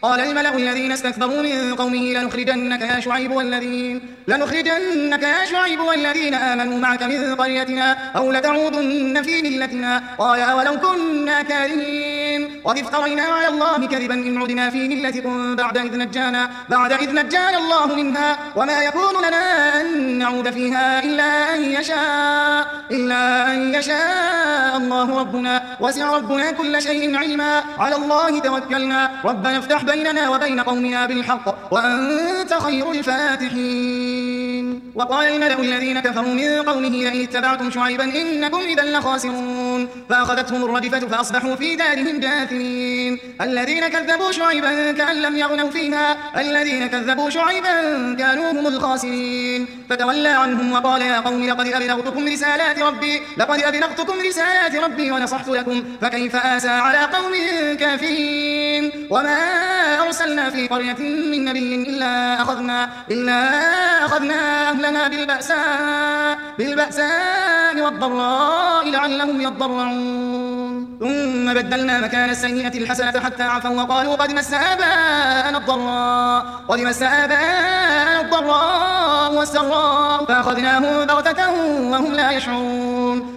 قال الملأ الذين استكبروا من قومه لنخرجنك يا شعيب والذين آمنوا معك من قريتنا أو لتعودن في ملتنا. قال أولو كنا كارهين وإذ افترينا على الله كذبا إن عدنا في ملتكم بعد إذ نجانا الله منها وما يكون لنا أن نعود فيها إلا أن يشاء الله ربنا وسع ربنا كل شيء علما على الله توكلنا ربنا افتح بيننا وبين قومنا بالحق وأنت خير الفاتحين. وقال الملأ الذين كفروا من قومه لئن اتبعتم شعيبا إنكم إذا لخاسرون فأخذتهم الرجفة فأصبحوا في دارهم جاثمين. الذين كذبوا شعيبا كأن لم يغنوا فيها الذين كذبوا شعيبا كانوا هم الخاسرين. فتولى عنهم وقال يا قوم لقد أبلغتكم رسالات ربي ونصحت لكم فكيف آسى على قوم كافرين. وما أرسلنا في قرية من نبي إلا أخذنا أهلنا بالبأساء والضراء لعلهم يضرعون ثم بدلنا مكان السيئة الحسنة حتى عفوا وقالوا قد مس آباءنا الضراء والسراء فأخذناهم بغتة وهم لا يشعرون.